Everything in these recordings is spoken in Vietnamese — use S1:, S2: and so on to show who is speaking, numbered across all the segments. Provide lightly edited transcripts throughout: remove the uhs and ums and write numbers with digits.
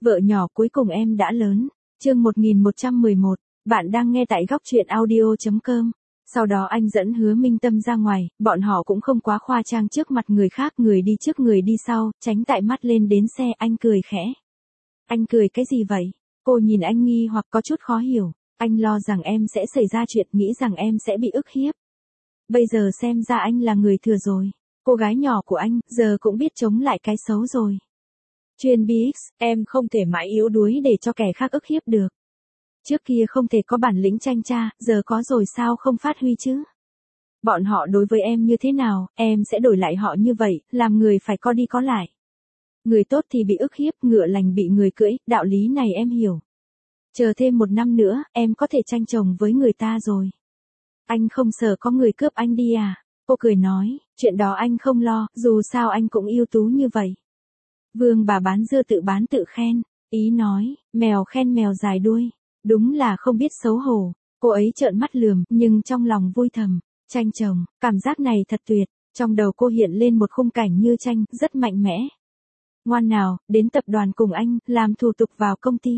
S1: Vợ nhỏ cuối cùng em đã lớn. Chương 1111, bạn đang nghe tại góc truyện audio.com. Sau đó anh dẫn Hứa Minh Tâm ra ngoài, bọn họ cũng không quá khoa trương trước mặt người khác, người đi trước người đi sau, tránh tại mắt lên đến xe. Anh cười khẽ. Anh cười cái gì vậy? Cô nhìn anh nghi hoặc có chút khó hiểu. Anh lo rằng em sẽ xảy ra chuyện, nghĩ rằng em sẽ bị ức hiếp. Bây giờ xem ra anh là người thừa rồi. Cô gái nhỏ của anh, giờ cũng biết chống lại cái xấu rồi. Chuyên BX, em không thể mãi yếu đuối để cho kẻ khác ức hiếp được. Trước kia không thể có bản lĩnh tranh cha, giờ có rồi sao không phát huy chứ? Bọn họ đối với em như thế nào, em sẽ đổi lại họ như vậy, làm người phải có đi có lại. Người tốt thì bị ức hiếp, ngựa lành bị người cưỡi, đạo lý này em hiểu. Chờ thêm 1 năm nữa, em có thể tranh chồng với người ta rồi. Anh không sợ có người cướp anh đi à? Cô cười nói, chuyện đó anh không lo, dù sao anh cũng ưu tú như vậy. Vương bà bán dưa tự bán tự khen, ý nói, mèo khen mèo dài đuôi, đúng là không biết xấu hổ. Cô ấy trợn mắt lườm, nhưng trong lòng vui thầm, tranh chồng, cảm giác này thật tuyệt. Trong đầu cô hiện lên một khung cảnh như tranh, rất mạnh mẽ. Ngoan nào, đến tập đoàn cùng anh, làm thủ tục vào công ty.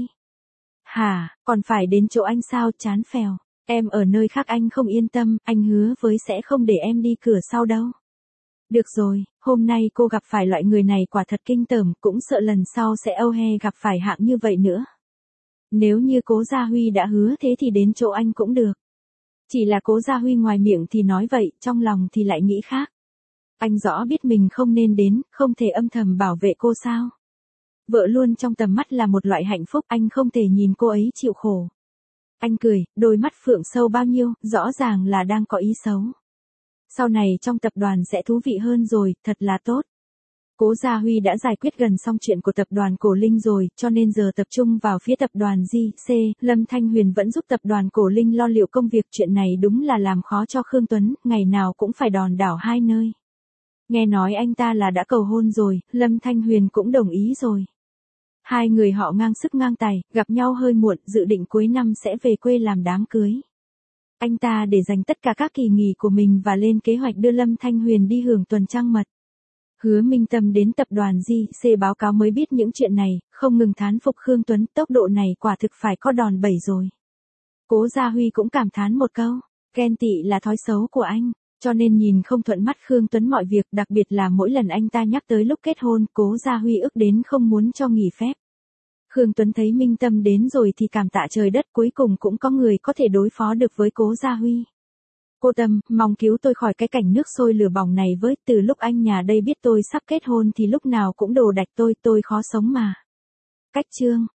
S1: Hả, còn phải đến chỗ anh sao, chán phèo. Em ở nơi khác anh không yên tâm, anh hứa với sẽ không để em đi cửa sau đâu. Được rồi, hôm nay cô gặp phải loại người này quả thật kinh tởm, cũng sợ lần sau sẽ âu he gặp phải hạng như vậy nữa. Nếu như Cố Gia Huy đã hứa thế thì đến chỗ anh cũng được. Chỉ là Cố Gia Huy ngoài miệng thì nói vậy, trong lòng thì lại nghĩ khác. Anh rõ biết mình không nên đến, không thể âm thầm bảo vệ cô sao. Vợ luôn trong tầm mắt là một loại hạnh phúc, anh không thể nhìn cô ấy chịu khổ. Anh cười, đôi mắt phượng sâu bao nhiêu, rõ ràng là đang có ý xấu. Sau này trong tập đoàn sẽ thú vị hơn rồi, thật là tốt. Cố Gia Huy đã giải quyết gần xong chuyện của tập đoàn Cổ Linh rồi, cho nên giờ tập trung vào phía tập đoàn JC, Lâm Thanh Huyền vẫn giúp tập đoàn Cổ Linh lo liệu công việc, chuyện này đúng là làm khó cho Khương Tuấn, ngày nào cũng phải đòn đảo hai nơi. Nghe nói anh ta là đã cầu hôn rồi, Lâm Thanh Huyền cũng đồng ý rồi. Hai người họ ngang sức ngang tài, gặp nhau hơi muộn, dự định cuối năm sẽ về quê làm đám cưới. Anh ta để dành tất cả các kỳ nghỉ của mình và lên kế hoạch đưa Lâm Thanh Huyền đi hưởng tuần trăng mật. Hứa Minh Tâm đến tập đoàn JC báo cáo mới biết những chuyện này, không ngừng thán phục Khương Tuấn, tốc độ này quả thực phải có đòn bẩy rồi. Cố Gia Huy cũng cảm thán một câu, ghen tị là thói xấu của anh, cho nên nhìn không thuận mắt Khương Tuấn mọi việc, đặc biệt là mỗi lần anh ta nhắc tới lúc kết hôn, Cố Gia Huy ức đến không muốn cho nghỉ phép. Khương Tuấn thấy Minh Tâm đến rồi thì cảm tạ trời đất, cuối cùng cũng có người có thể đối phó được với Cố Gia Huy. Cô Tâm, mong cứu tôi khỏi cái cảnh nước sôi lửa bỏng này với, từ lúc anh nhà đây biết tôi sắp kết hôn thì lúc nào cũng đồ đạch tôi khó sống mà. Cách chương